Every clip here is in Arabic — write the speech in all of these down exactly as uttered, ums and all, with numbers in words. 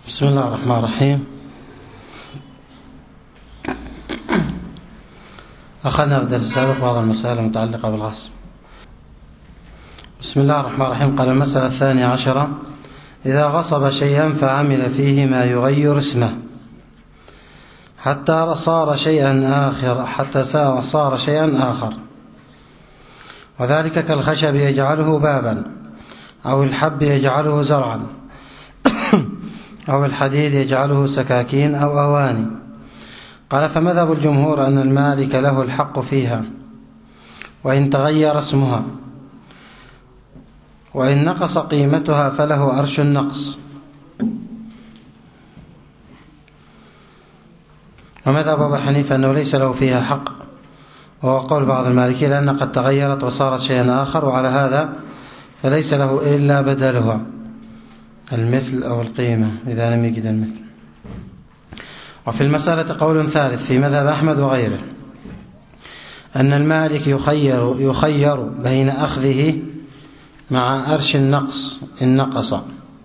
بسم الله الرحمن الرحيم. أخذنا في الدرس السابق بعض المسائل المتعلقة بالغصب. بسم الله الرحمن الرحيم. قال المسألة الثانية عشرة: إذا غصب شيئا فعمل فيه ما يغير اسمه حتى صار شيئا آخر حتى صار شيئا آخر، وذلك كالخشب يجعله بابا، أو الحب يجعله زرعا، أو الحديد يجعله سكاكين أو أواني. قال: فمذهب الجمهور أن المالك له الحق فيها وإن تغير اسمها، وإن نقص قيمتها فله أرش النقص. ومذهب أبي حنيفة أنه ليس له فيها حق، وهو قول بعض المالكية، لأن قد تغيرت وصارت شيئا آخر، وعلى هذا فليس له إلا بدلها المثل أو القيمة إذا لم يجد المثل. وفي المسألة قول ثالث في مذهب أحمد وغيره، أن المالك يخير, يخير بين أخذه مع أرش النقص إن نقص،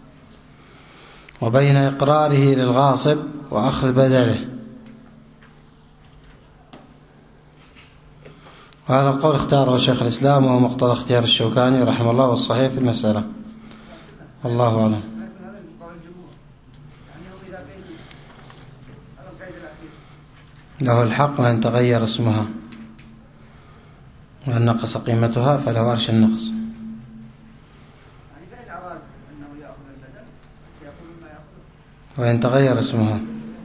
وبين إقراره للغاصب وأخذ بدله. وهذا القول اختاره شيخ الإسلام، وهو مقتضى اختيار الشوكاني رحمه الله، والصحيح في المسألة. الله أعلم. له الحق وإن تغير اسمها وإن نقص قيمتها فله أرش النقص. وإن تغير اسمها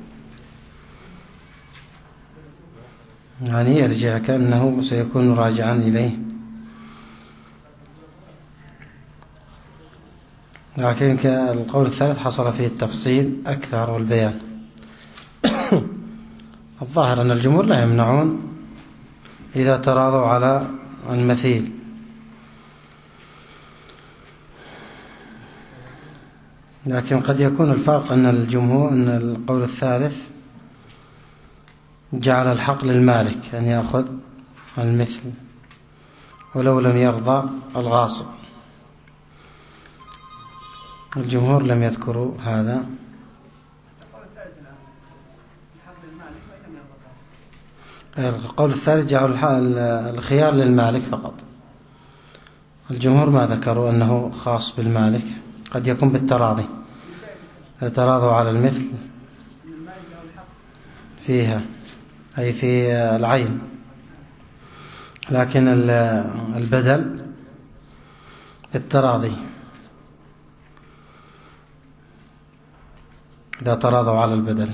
يعني يرجع كأنه سيكون راجعا إليه، لكن القول الثالث حصل فيه التفصيل أكثر والبيان. الظاهر أن الجمهور لا يمنعون إذا تراضوا على المثيل، لكن قد يكون الفرق أن الجمهور أن القول الثالث جعل الحق للمالك أن يأخذ المثل ولو لم يرضى الغاصب. الجمهور لم يذكروا هذا. القول الثالث جعل الخيار للمالك فقط. الجمهور ما ذكروا أنه خاص بالمالك، قد يكون بالتراضي، تراضوا على المثل فيها أي في العين، لكن البدل بالتراضي إذا تراضوا على البدل.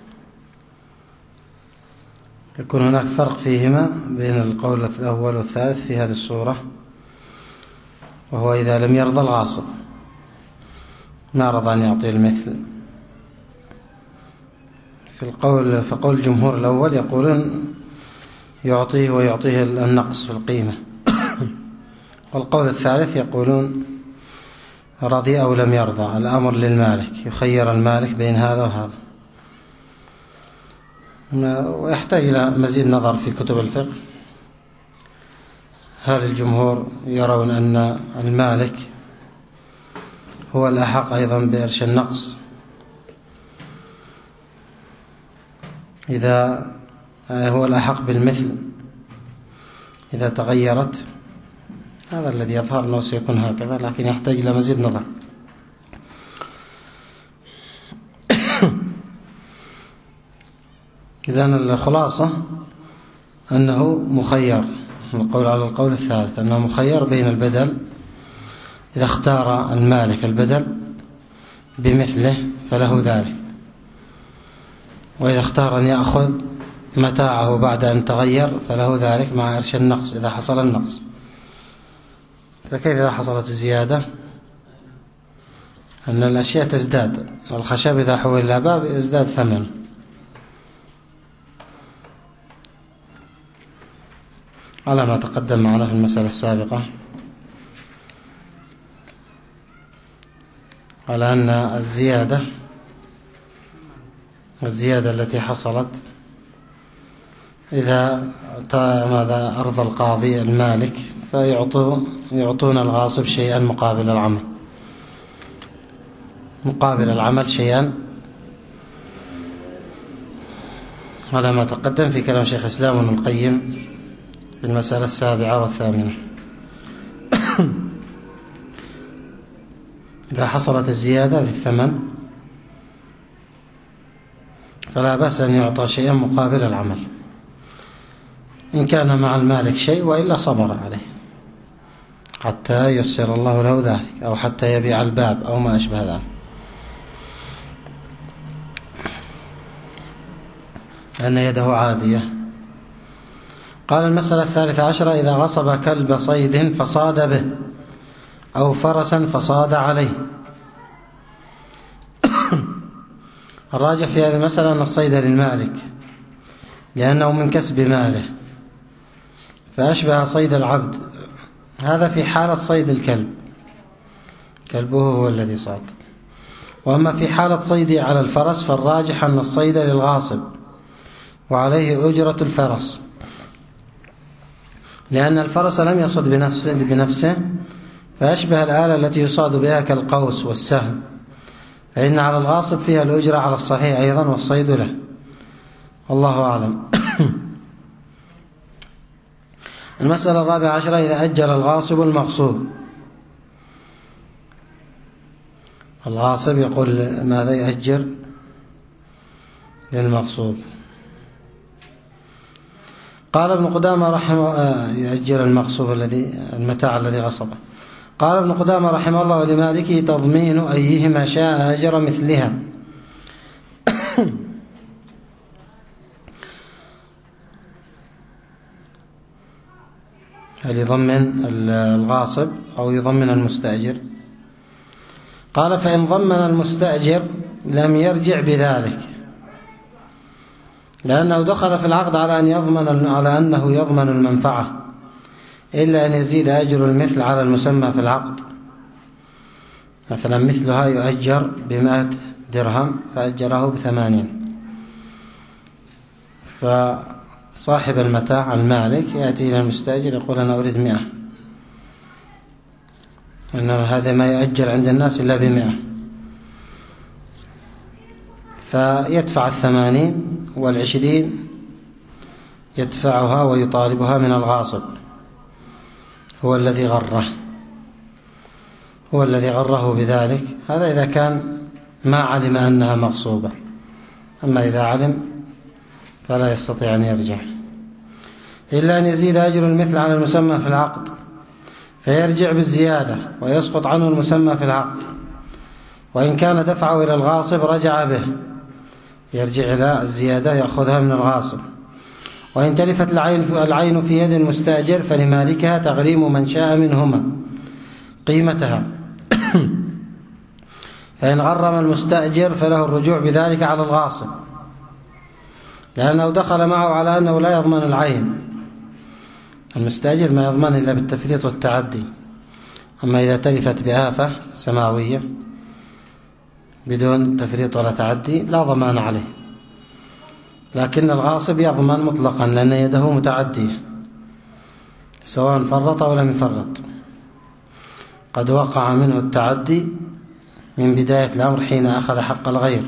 يكون هناك فرق فيهما بين القول الأول والثالث في هذه الصورة، وهو إذا لم يرضى الغاصب ما رضى أن يعطي المثل. في القول فقول الجمهور الأول يقولون يعطيه ويعطيه النقص في القيمة، والقول الثالث يقولون رضي أو لم يرضى، الأمر للمالك، يخير المالك بين هذا وهذا. ويحتاج إلى مزيد نظر في كتب الفقه. هل الجمهور يرون أن المالك هو الأحق أيضا بإرش النقص إذا هو الأحق بالمثل إذا تغيرت؟ هذا الذي يظهر أنه سيكون هكذا، لكن يحتاج إلى مزيد نظر. إذن الخلاصة أنه مخير، القول على القول الثالث أنه مخير بين البدل، إذا اختار المالك البدل بمثله فله ذلك، وإذا اختار أن يأخذ متاعه بعد أن تغير فله ذلك مع إرش النقص إذا حصل النقص. فكيف إذا حصلت الزيادة؟ أن الأشياء تزداد، الخشب إذا حول إلى باب يزداد ثمن. على ما تقدم معنا في المسألة السابقة، على أن الزيادة الزيادة التي حصلت إذا ماذا أرضى القاضي المالك فيعطون يعطون الغاصب شيئا مقابل العمل، مقابل العمل شيئا على ما تقدم في كلام شيخ الإسلام ابن القيم في المسألة السابعة والثامنة. إذا حصلت الزيادة في الثمن فلا بأس أن يعطى شيئا مقابل العمل إن كان مع المالك شيء، وإلا صبر عليه حتى ييسر الله له ذلك، أو حتى يبيع الباب أو ما أشبه ذلك، لأن يده عادية. قال المسألة الثالثة عشرة: إذا غصب كلب صيد فصاد به أو فرسا فصاد عليه. الراجح في هذه المسألة أن الصيد للمالك لأنه من كسب ماله، فأشبه صيد العبد. هذا في حالة صيد الكلب، كلبه هو الذي صاد. وأما في حالة صيده على الفرس فالراجح أن الصيد للغاصب وعليه أجرة الفرس، لأن الفرس لم يصد بنفسه, بنفسه فأشبه الآلة التي يصاد بها كالقوس والسهم، فإن على الغاصب فيها الأجرة على الصحيح أيضا والصيد له، والله أعلم. المسألة الرابعة عشرة: إذا أجر الغاصب المغصوب. الغاصب يقول ماذا يأجر للمغصوب؟ قال ابن قدامة رحمه آه يأجر المغصوب الذي المتاع الذي غصبه. قال ابن قدامة رحمه الله: ولمالكه تضمين أيهما شاء أجر مثلها. هل يضمن الغاصب أو يضمن المستأجر؟ قال: فإن ضمن المستأجر لم يرجع بذلك، لأنه دخل في العقد على أن يضمن على أنه يضمن المنفعة، إلا أن يزيد أجر المثل على المسمى في العقد. مثلا مثلها يؤجر بمائة درهم فأجره بثمانين، فصاحب المتاع المالك يأتي إلى المستأجر يقول: أنا أريد مئة، إنما هذا ما يؤجر عند الناس إلا بمئة، فيدفع الثمانين والعشرين يدفعها ويطالبها من الغاصب، هو الذي غره هو الذي غره بذلك. هذا إذا كان ما علم أنها مغصوبة، أما إذا علم فلا يستطيع أن يرجع، إلا أن يزيد أجر المثل على المسمى في العقد فيرجع بالزيادة ويسقط عنه المسمى في العقد، وإن كان دفعه إلى الغاصب رجع به، يرجع إلى الزيادة يأخذها من الغاصب. وإن تلفت العين في يد المستأجر فلمالكها تغريم من شاء منهما قيمتها، فإن غرم المستأجر فله الرجوع بذلك على الغاصب، لأنه دخل معه على أنه لا يضمن العين. المستأجر ما يضمن إلا بالتفريط والتعدي، أما إذا تلفت بآفة سماوية بدون تفريط ولا تعدي لا ضمان عليه، لكن الغاصب يضمن مطلقا لأن يده متعدية سواء فرط أو لم يفرط، قد وقع منه التعدي من بداية الأمر حين أخذ حق الغير.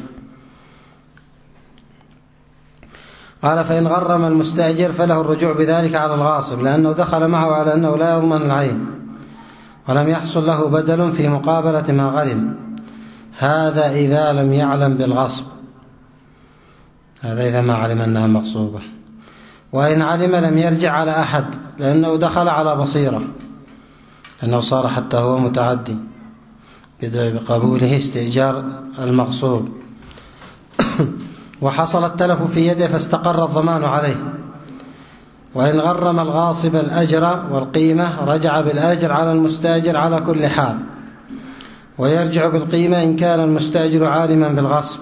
قال: فإن غرم المستأجر فله الرجوع بذلك على الغاصب، لأنه دخل معه على أنه لا يضمن العين ولم يحصل له بدل في مقابلة ما غرم. هذا إذا لم يعلم بالغصب، هذا إذا ما علم أنها مغصوبة. وإن علم لم يرجع على أحد، لأنه دخل على بصيرة، لأنه صار حتى هو متعدي بقبوله استئجار المغصوب، وحصل التلف في يده فاستقر الضمان عليه. وإن غرم الغاصب الأجر والقيمة رجع بالأجر على المستأجر على كل حال، ويرجع بالقيمة إن كان المستأجر عالما بالغصب،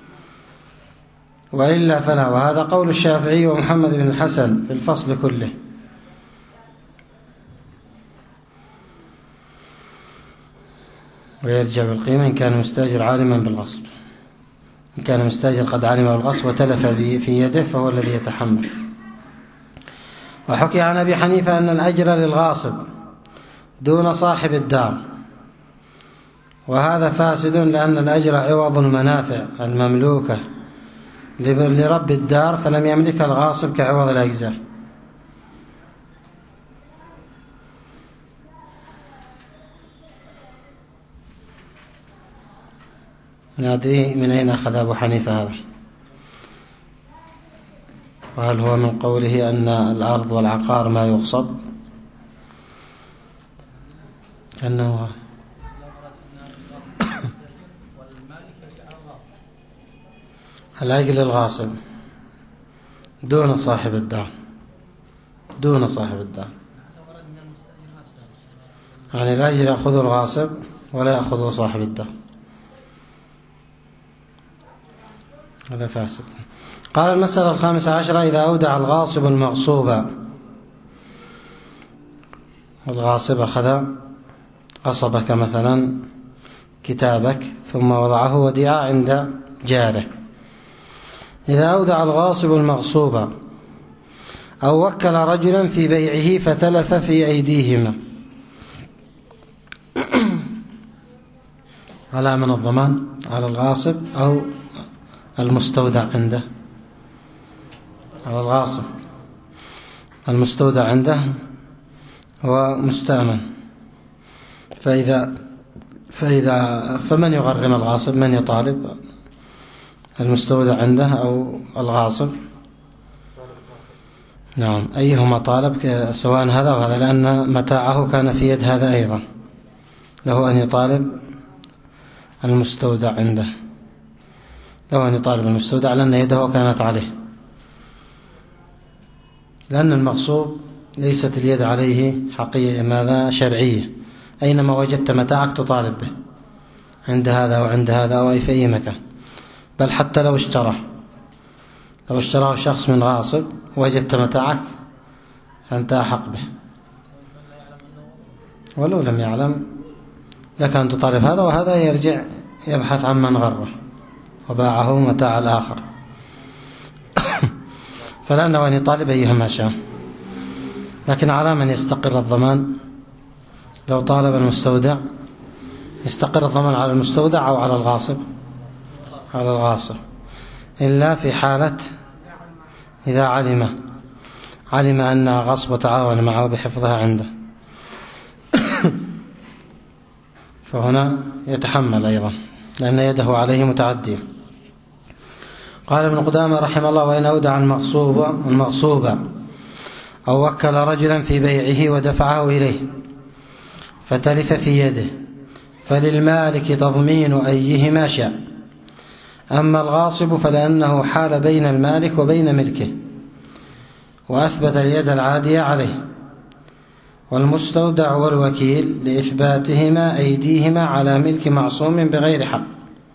وإلا فلا. وهذا قول الشافعي ومحمد بن الحسن في الفصل كله. ويرجع بالقيمة إن كان المستأجر عالما بالغصب، إن كان المستأجر قد علم بالغصب وتلف في يده فهو الذي يتحمل. وحكي عن أبي حنيفة أن الأجر للغاصب دون صاحب الدار، وهذا فاسد، لأن الأجر عوض المنافع المملوكة لرب الدار فلم يملك الغاصب كعوض الأجزاء. ندري من أين أخذ أبو حنيفة هذا، وهل هو من قوله أن الأرض والعقار ما يغصب، أنه العقل الغاصب دون صاحب الدار، دون صاحب الدار، يعني العقل يأخذ الغاصب ولا يأخذه صاحب الدار، هذا فاسد. قال المسألة الخامسة عشرة: إذا أودع الغاصب المغصوب، الغاصب أخذ غصبك مثلا كتابك ثم وضعه وديعة عند جاره، إذا أودع الغاصب المغصوب أو وكل رجلا في بيعه فتلف في أيديهما، على من الضمان؟ على الغاصب أو المستودع عنده؟ على الغاصب. المستودع عنده هو مستأمن، فإذا فإذا فمن يغرم الغاصب؟ من يطالب؟ المستودع عنده أو الغاصب؟ نعم، أيهما طالب سواء هذا أو هذا، لأن متاعه كان في يد هذا أيضا، له أن يطالب المستودع عنده، له أن يطالب المستودع لأن يده كانت عليه، لأن المغصوب ليست اليد عليه حقيقة ماذا شرعية، أينما وجدت متاعك تطالب به، عند هذا أو عند هذا أو في أي مكان، بل حتى لو اشترى لو اشتراه شخص من غاصب وجدت متاعك فأنت أحق به، ولو لم يعلم لك أن تطالب هذا، وهذا يرجع يبحث عن من غره وباعه متاع الآخر، فلأنه أن يطالب أيهما شاء. لكن على من يستقر الضمان؟ لو طالب المستودع يستقر الضمان على المستودع أو على الغاصب؟ على الغاصب، إلا في حالة إذا علم علم أنها غصب وتعاون معه بحفظها عنده، فهنا يتحمل أيضا لأن يده عليه متعدية. قال ابن قدامة رحمه الله: وإن أودع المغصوب المغصوب أو وكل رجلا في بيعه ودفعه إليه فتلف في يده فللمالك تضمين أيهما شاء، أما الغاصب فلأنه حال بين المالك وبين ملكه وأثبت اليد العادية عليه، والمستودع والوكيل لإثباتهما أيديهما على ملك معصوم بغير حق،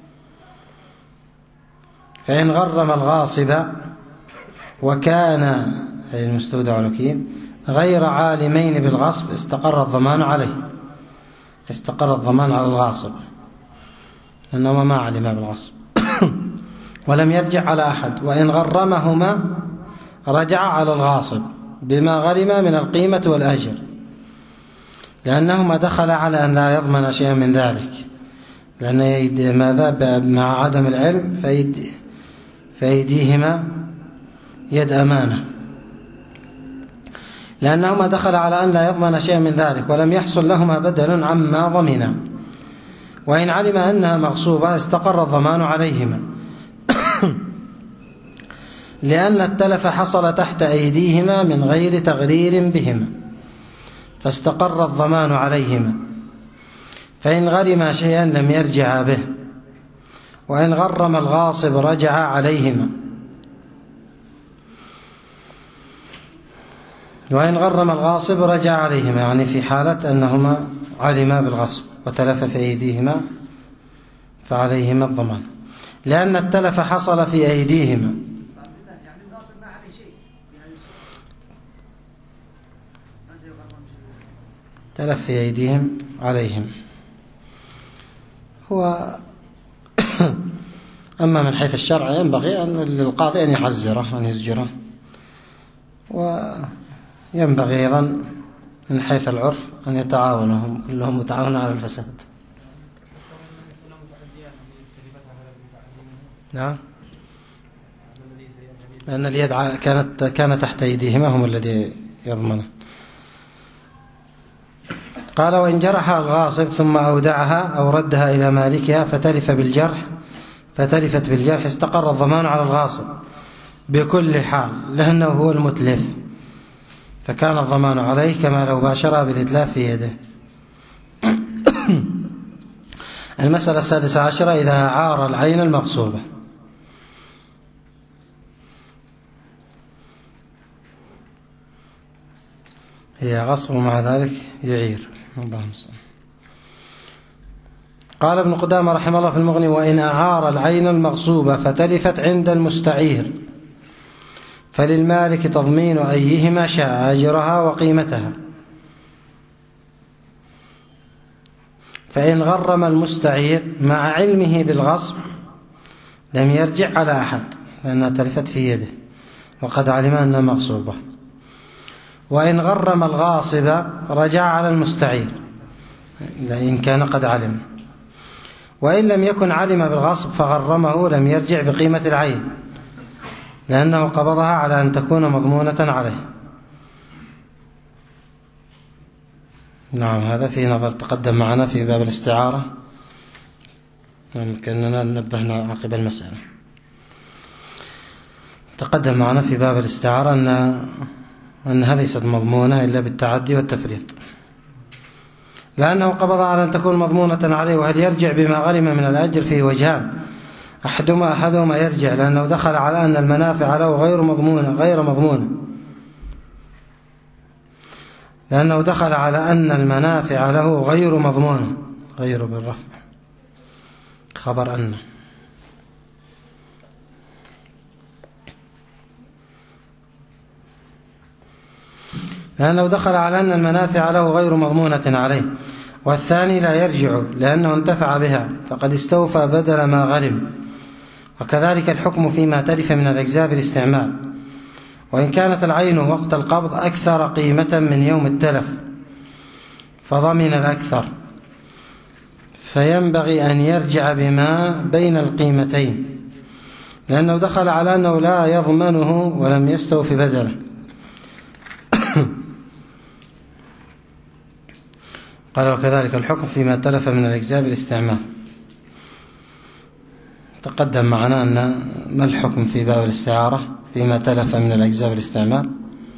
فإن غرم الغاصب وكان أي المستودع والوكيل غير عالمين بالغصب استقر الضمان عليه، استقر الضمان على الغاصب لأنهما ما علما بالغصب ولم يرجع على أحد، وإن غرمهما رجع على الغاصب بما غرم من القيمة والأجر، لأنهما دخل على أن لا يضمن شيئا من ذلك، لأن يد ماذا مع عدم العلم فيد فيديهما يد أمانة، لأنهما دخل على أن لا يضمن شيئا من ذلك ولم يحصل لهما بدل عما ضمنا، وإن علم أنها مغصوبة استقر الضمان عليهما لأن التلف حصل تحت أيديهما من غير تغرير بهما فاستقر الضمان عليهما، فإن غرم شيئا لم يرجع به، وإن غرم الغاصب رجع عليهما، وإن غرم الغاصب رجع عليهما، يعني في حالة أنهما علما بالغصب وتلف في أيديهما فعليهما الضمان، لأن التلف حصل في أيديهما. تلف في أيديهم عليهم هو أما من حيث الشرع ينبغي أن للقاضي أن يحذره أن يزجره، وينبغي أيضا من حيث العرف أن يتعاونوا كلهم متعاونون على الفساد. نعم لأن اليد كانت كان تحت أيديهما هم الذي يضمنه. قال وإن جرح الغاصب ثم أودعها أو ردها إلى مالكها فتلف بالجرح فتلفت بالجرح استقر الضمان على الغاصب بكل حال لأنه هو المتلف، فكان الضمان عليه كما لو باشرها بالإتلاف في يده. المسألة السادسة عشرة إذا عار العين المغصوبة. هي غصب ومع ذلك يعير. اللهم صل. قال ابن قدامة رحمه الله في المغني وإن أعار العين المغصوبة فتلفت عند المستعير فللمالك تضمين أيهما شاء أجرها وقيمتها، فإن غرم المستعير مع علمه بالغصب لم يرجع على أحد لأنها تلفت في يده وقد علم أنها مغصوبة، وإن غرم الغاصب رجع على المستعير إن كان قد علم، وإن لم يكن علم بالغصب فغرمه لم يرجع بقيمة العين لأنه قبضها على أن تكون مضمونة عليه. نعم هذا في نظر تقدم معنا في باب الاستعارة، كأننا نبهنا عقب المسألة. تقدم معنا في باب الاستعارة أن أنها ليست مضمونة إلا بالتعدي والتفريط لأنه قبض على أن تكون مضمونة عليه. وهل يرجع بما غرم من الأجر فيه وجهان، أحدهما أحدهما يرجع لأنه دخل على أن المنافع له غير مضمونة غير مضمونة لأنه دخل على أن المنافع له غير مضمونة غير بالرفع خبر أن لأنه دخل على أن المنافع له غير مضمونة عليه. والثاني لا يرجع لأنه انتفع بها فقد استوفى بدل ما غرم. وكذلك الحكم فيما تلف من الأجزاء بالاستعمال، وإن كانت العين وقت القبض أكثر قيمة من يوم التلف فضمن الأكثر، فينبغي أن يرجع بما بين القيمتين لأنه دخل على أنه لا يضمنه ولم يستوفي بدله. قال وكذلك الحكم فيما تلف من الأجزاء بالاستعمال. تقدم معنا أن ما الحكم في باب الاستعارة فيما تلف من الأجزاء بالاستعمال.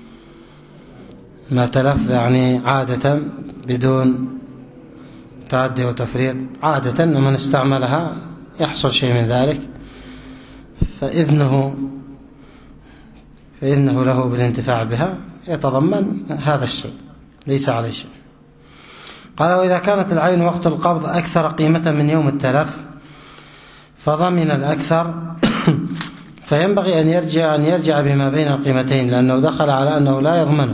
ما تلف يعني عادة بدون تعدي وتفريط، عادة من استعملها يحصل شيء من ذلك فإذنه فإنه له بالانتفاع بها يتضمن هذا الشيء ليس عليه شيء. قال وإذا كانت العين وقت القبض أكثر قيمة من يوم التلف فضمن الأكثر فينبغي أن يرجع أن يرجع بما بين القيمتين لأنه دخل على أنه لا يضمن.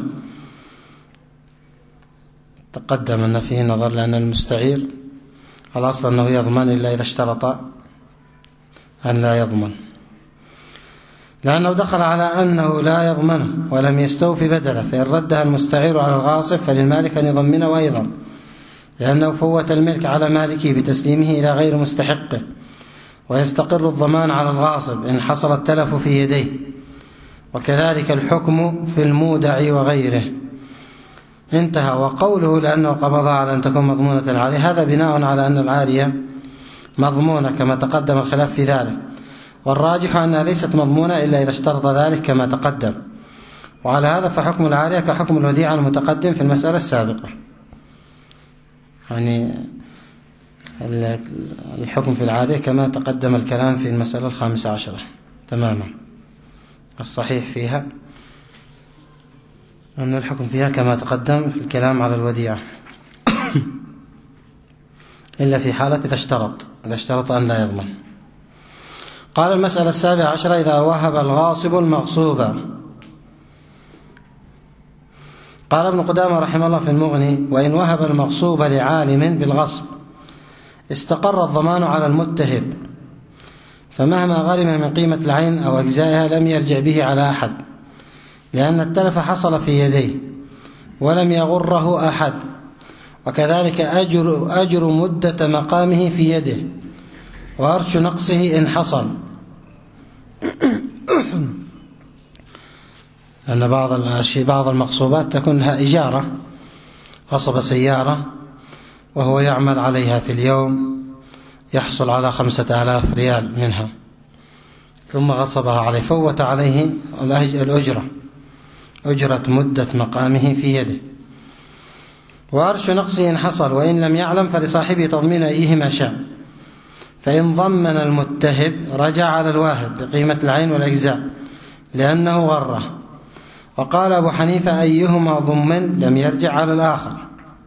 تقدم أن فيه نظر لأن المستعير الأصل أنه يضمن إلا إذا اشترط أن لا يضمن، لأنه دخل على أنه لا يضمنه ولم يستوفي بدله، فإن ردها المستعير على الغاصب فللمالك أن يضمنه أيضا لأنه فوت الملك على مالكه بتسليمه إلى غير مستحقه، ويستقر الضمان على الغاصب إن حصل التلف في يديه. وكذلك الحكم في المودع وغيره. انتهى. وقوله لأنه قبض على أن تكون مضمونة عليه هذا بناء على أن العارية مضمونة كما تقدم الخلاف في ذلك، والراجح أنها ليست مضمونة إلا إذا اشترط ذلك كما تقدم. وعلى هذا فحكم العارية كحكم الوديعة المتقدم في المسألة السابقة، يعني الحكم في العارية كما تقدم الكلام في المسألة الخامسة عشرة تماما. الصحيح فيها أن الحكم فيها كما تقدم في الكلام على الوديعة إلا في حالة إذا اشترط إذا اشترط أن لا يضمن. قال المسألة السابعة عشرة إذا وهب الغاصب المغصوب. قال ابن قدامة رحمه الله في المغني وإن وهب المغصوب لعالم بالغصب استقر الضمان على المتهب، فمهما غرم من قيمة العين أو أجزائها لم يرجع به على أحد لأن التلف حصل في يديه ولم يغره أحد. وكذلك أجر, أجر مدة مقامه في يده وأرش نقصه إن حصل أن بعض الأشياء بعض المغصوبات تكون لها إجارة، غصب سيارة وهو يعمل عليها في اليوم يحصل على خمسة آلاف ريال منها، ثم غصبها عليه، فوت عليه الأجرة، أجرة مدة مقامه في يده. وأرش نقصه إن حصل وإن لم يعلم فلصاحبه تضمين أيهما شاء، فإن ضمن المتهب رجع على الواهب بقيمة العين والأجزاء لأنه غره. وقال أبو حنيفة أيهما ضمن لم يرجع على الآخر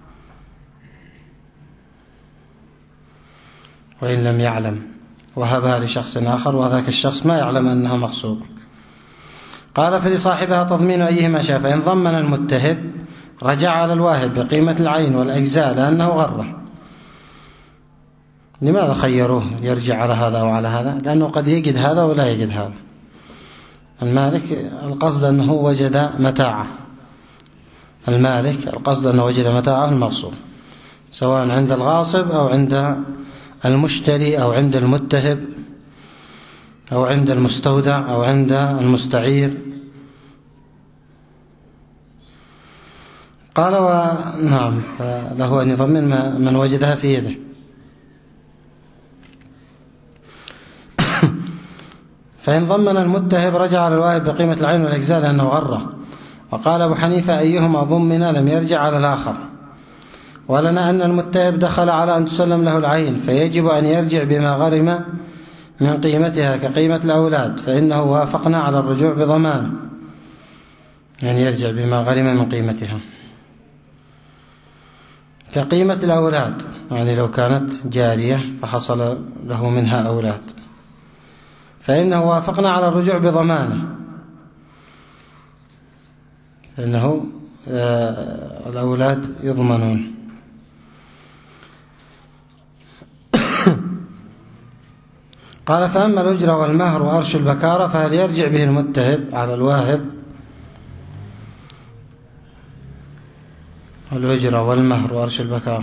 وإن لم يعلم، وهبها لشخص آخر وذاك الشخص ما يعلم أنها مغصوبة. قال فلصاحبها تضمين أيهما شاء، فإن ضمن المتهب رجع على الواهب بقيمة العين والأجزاء لأنه غره. لماذا خيروه يرجع على هذا أو على هذا؟ لأنه قد يجد هذا ولا يجد هذا. المالك القصد أنه وجد متاعه، المالك القصد أنه وجد متاعه المغصوب، سواء عند الغاصب أو عند المشتري أو عند المتهب أو عند المستودع أو عند المستعير. قال ونعم فله أن يضمن من وجدها في يده. فإن ضمن المتهب رجع على الواهب بقيمة العين والأجزاء لأنه غره. وقال أبو حنيفة أيهما ضمن لم يرجع على الآخر. ولنا أن المتهب دخل على أن تسلم له العين فيجب أن يرجع بما غرم من قيمتها كقيمة الأولاد، فإنه وافقنا على الرجوع بضمان، يعني يرجع بما غرم من قيمتها كقيمة الأولاد، يعني لو كانت جارية فحصل له منها أولاد فإنه وافقنا على الرجوع بضمانه، فإنه الأولاد يضمنون. قال فأما الأجرة والمهر وأرش البكارة فهل يرجع به المتهب على الواهب؟ الأجرة والمهر وأرش البكارة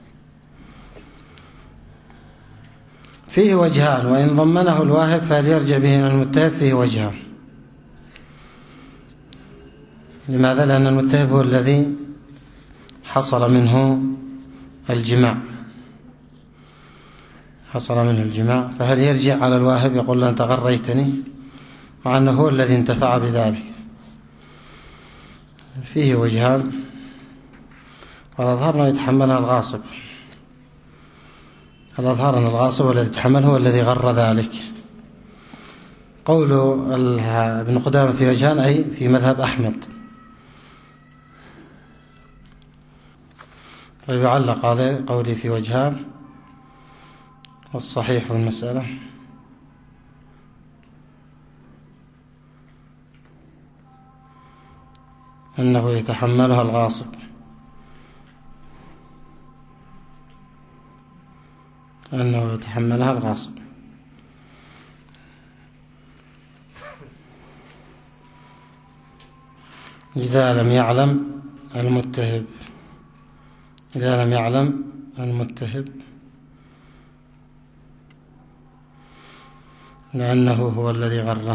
فيه وجهان، وإن ضمنه الواهب فهل يرجع به إلى المتهب فيه وجهان. لماذا؟ لأن المتهب هو الذي حصل منه الجماع، حصل منه الجماع، فهل يرجع على الواهب يقول له أنت غريتني، مع أنه هو الذي انتفع بذلك؟ فيه وجهان، والأظهر أنه يتحملها الغاصب، الأظهر أن الغاصب الذي يتحمل هو الذي غر ذلك. قول ابن قدامة في وجهان أي في مذهب أحمد. طيب يعلق عليه قولي في وجهان، والصحيح في المسألة أنه يتحملها الغاصب، أنه يتحملها الغاصب. إذا لم يعلم المتهب، إذا لم يعلم المتهب لأنه هو الذي غره،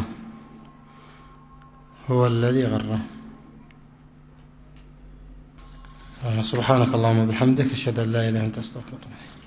هو الذي غره. سبحانك اللهم وبحمدك أشهد أن لا إله إلا أنت أستغفرك.